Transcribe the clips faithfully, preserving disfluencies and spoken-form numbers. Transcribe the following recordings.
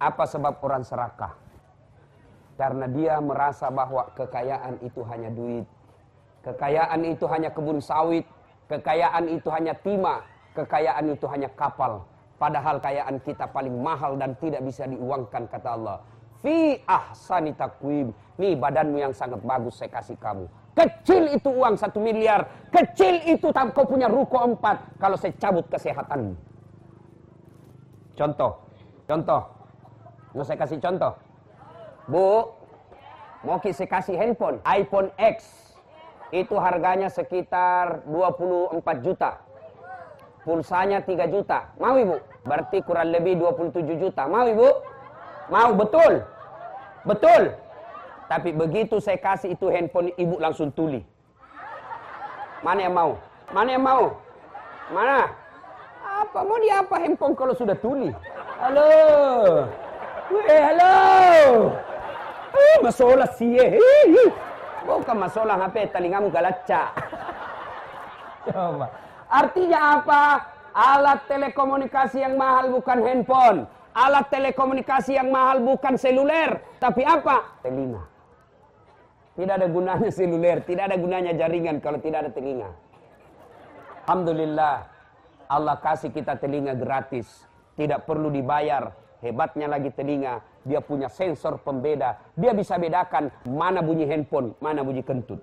Apa sebab orang serakah? Karena dia merasa bahwa kekayaan itu hanya duit. Kekayaan itu hanya kebun sawit. Kekayaan itu hanya timah. Kekayaan itu hanya kapal. Padahal kekayaan kita paling mahal dan tidak bisa diuangkan, kata Allah. Fi ahsani taqwim. Nih badanmu yang sangat bagus saya kasih kamu. Kecil itu uang satu miliar. Kecil itu kau punya ruko empat. Kalau saya cabut kesehatanmu. Contoh. Contoh. Mau saya kasih contoh. Bu, mau saya kasih handphone. iPhone X. Itu harganya sekitar dua puluh empat juta. Pulsanya tiga juta. Mau ibu? Berarti kurang lebih dua puluh tujuh juta. Mau ibu? Mau, betul. Betul. Tapi begitu saya kasih itu handphone, ibu langsung tuli. Mana yang mau? Mana yang mau? Mana? Apa? Mau dia apa handphone kalau sudah tuli? Halo. Weh, halo. Eh, masalah sih. Bukan masalah H P, telingamu galacak. Coba. Artinya apa? Alat telekomunikasi yang mahal bukan handphone. Alat telekomunikasi yang mahal bukan seluler. Tapi apa? Telinga. Tidak ada gunanya seluler. Tidak ada gunanya jaringan kalau tidak ada telinga. Alhamdulillah. Allah kasih kita telinga gratis. Tidak perlu dibayar. Hebatnya lagi telinga. Dia punya sensor pembeda. Dia bisa bedakan mana bunyi handphone, mana bunyi kentut.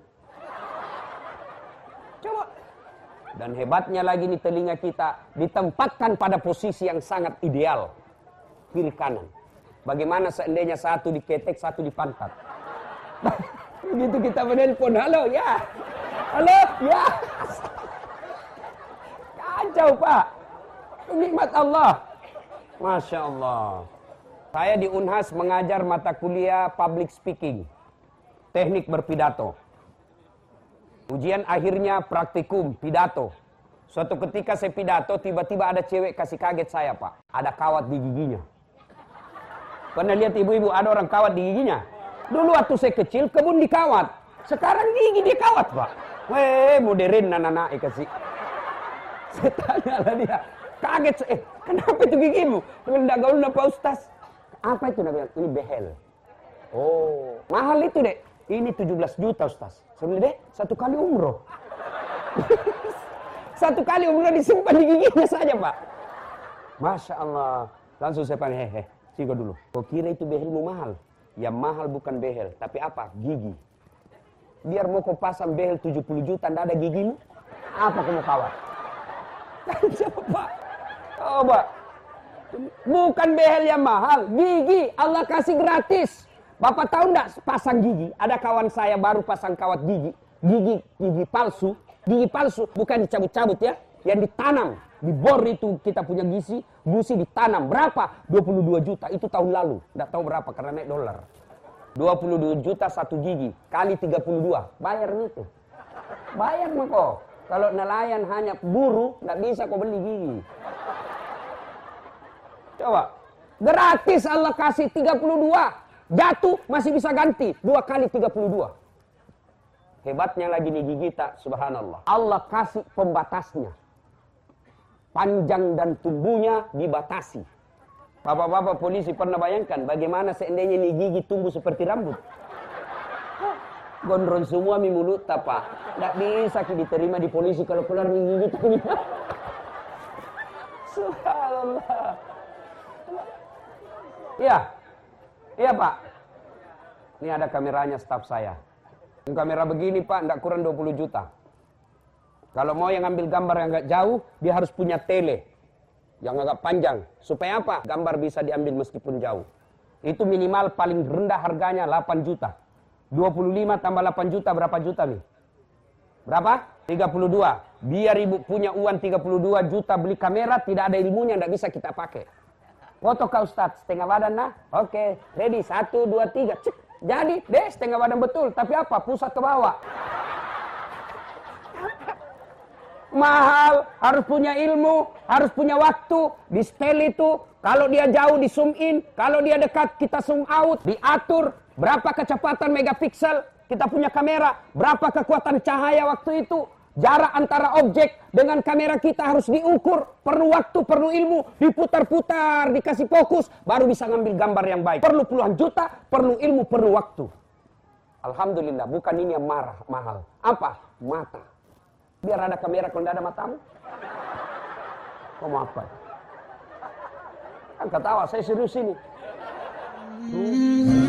Coba. Dan hebatnya lagi nih telinga kita ditempatkan pada posisi yang sangat ideal. Kiri kanan. Bagaimana seandainya satu di ketek, satu di pantat. Begitu kita menelpon, halo ya. Halo ya. Kacau Pak. Nikmat Allah. Masya Allah. Saya di Unhas mengajar mata kuliah public speaking. Teknik berpidato. Ujian akhirnya praktikum, pidato. Suatu ketika saya pidato, tiba-tiba ada cewek kasih kaget saya Pak. Ada kawat di giginya. Pernah lihat ibu-ibu ada orang kawat di giginya? Dulu waktu saya kecil kebun dikawat. Sekarang gigi dia kawat Pak. Weh modern nana-nana eh kasih. Saya tanya lah dia. Kaget eh kenapa itu gigimu? Tidak gaul Pak Ustaz. Apa itu namanya? Ini behel. Oh mahal itu dek. Ini tujuh belas juta Ustaz. Saya bilang dek satu kali umroh. Satu kali umroh disimpan di giginya saja Pak. Masya Allah. Langsung saya panggil hehe. Sigo dulu. Kau kira itu behelmu mahal? Yang mahal bukan behel, tapi apa? Gigi. Biar mau kau pasang behel tujuh puluh juta, tidak ada gigimu? Apa kau mau kawat? Coba. Coba. Bukan behel yang mahal, gigi. Allah kasih gratis. Bapak tahu tidak pasang gigi? Ada kawan saya baru pasang kawat gigi. Gigi, gigi palsu. Gigi palsu, bukan dicabut-cabut ya. Yang ditanam. Di bor itu kita punya gizi, gusi ditanam. Berapa? dua puluh dua juta. Itu tahun lalu. Tidak tahu berapa karena naik dolar. dua puluh dua juta satu gigi. Kali tiga puluh dua. Bayar itu. Bayar mah kok. Kalau nelayan hanya buru, tidak bisa kau beli gigi. Coba. Gratis Allah kasih tiga puluh dua. Jatuh masih bisa ganti. Dua kali tiga puluh dua. Hebatnya lagi nih gigi tak. Subhanallah. Allah kasih pembatasnya. Panjang dan tumbuhnya dibatasi. Bapak-bapak polisi pernah bayangkan bagaimana seandainya ini gigi tumbuh seperti rambut. Gondrong semua mi mulut apa? Tidak bisa diterima di polisi kalau keluar mi gigi tuh. Subhanallah. Iya. Iya Pak. Ini ada kameranya staf saya. Kamera begini Pak, tidak kurang dua puluh juta. Kalau mau yang ambil gambar yang agak jauh, dia harus punya tele yang agak panjang. Supaya apa? Gambar bisa diambil meskipun jauh. Itu minimal paling rendah harganya delapan juta. dua puluh lima tambah delapan juta, berapa juta nih? Berapa? tiga puluh dua. Biar ibu punya uang tiga puluh dua juta beli kamera, tidak ada ilmunya, tidak bisa kita pakai. Foto kau Ustaz, setengah badan nah? Oke, ready, satu, dua, tiga. Cek. Jadi, deh setengah badan betul. Tapi apa? Pusat ke bawah. Mahal, harus punya ilmu, harus punya waktu, di setel itu, kalau dia jauh di zoom in, kalau dia dekat kita zoom out, diatur, berapa kecepatan megapiksel, kita punya kamera, berapa kekuatan cahaya waktu itu, Jarak antara objek dengan kamera kita harus diukur. Perlu waktu, perlu ilmu. Diputar-putar, dikasih fokus. Baru bisa ngambil gambar yang baik. Perlu puluhan juta, perlu ilmu, perlu waktu. Alhamdulillah, bukan ini yang marah, mahal. Apa? Mata. Biar ada kamera kalau tidak ada matamu. Kau mau apa? Kan ketawa, saya serius ini. Hmm.